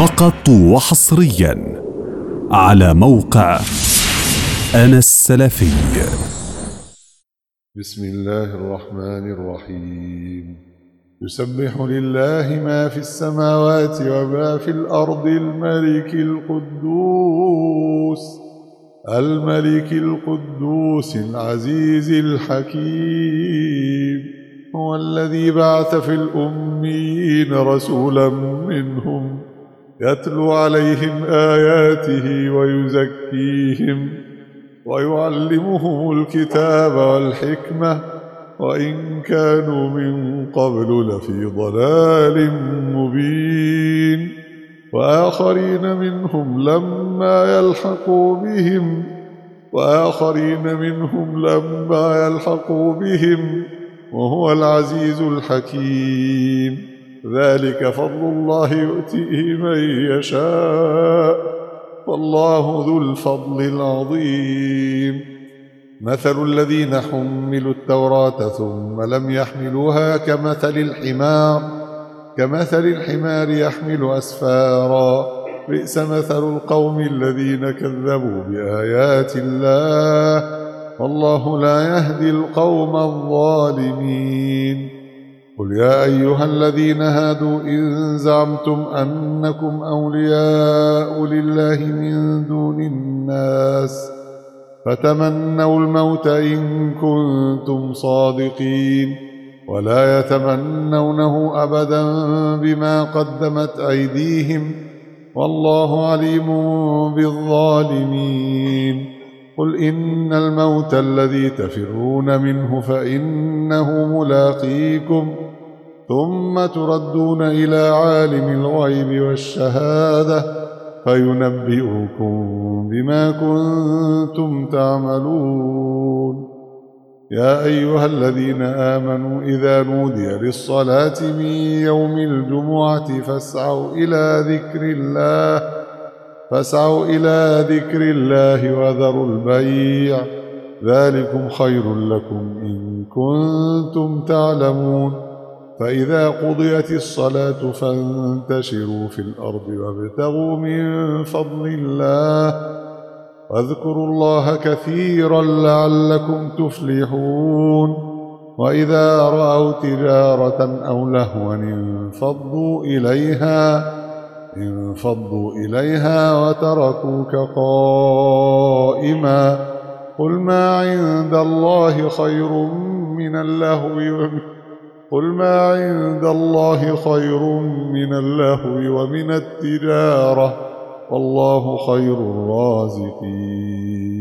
فقط وحصريا على موقع أنا السلفي. بسم الله الرحمن الرحيم. يسبح لله ما في السماوات وما في الأرض الملك القدوس العزيز الحكيم. هو الذي بعث في الأميين رسولا منهم يتلو عليهم آياته ويزكيهم ويعلمهم الكتاب والحكمة وإن كانوا من قبل لفي ضلال مبين. وآخرين منهم لما يلحقوا بهم وهو العزيز الحكيم. ذلك فضل الله يؤتيه من يشاء والله ذو الفضل العظيم. مثل الذين حملوا التوراة ثم لم يحملوها كمثل الحمار يحمل أسفارا. بئس مثل القوم الذين كذبوا بآيات الله والله لا يهدي القوم الظالمين. قل يا أيها الذين هادوا إن زعمتم أنكم أولياء لله من دون الناس فتمنوا الموت إن كنتم صادقين ولا يتمنونه أبدا بما قدمت أيديهم والله عليم بالظالمين. قل إن الموت الذي تفرون منه فإنه ملاقيكم ثم تردون إلى عالم الغيب والشهادة فينبئكم بما كنتم تعملون. يا أيها الذين آمنوا إذا نودي للصلاة من يوم الجمعة فاسعوا إلى ذكر الله وذروا البيع ذلكم خير لكم إن كنتم تعلمون. فإذا قضيت الصلاة فانتشروا في الأرض وابتغوا من فضل الله واذكروا الله كثيرا لعلكم تفلحون. وإذا رأوا تجارة أو لهوا انفضوا إليها وتركوك قائما. قل ما عند الله خير من اللهو ومن التجارة والله خير الرازقين.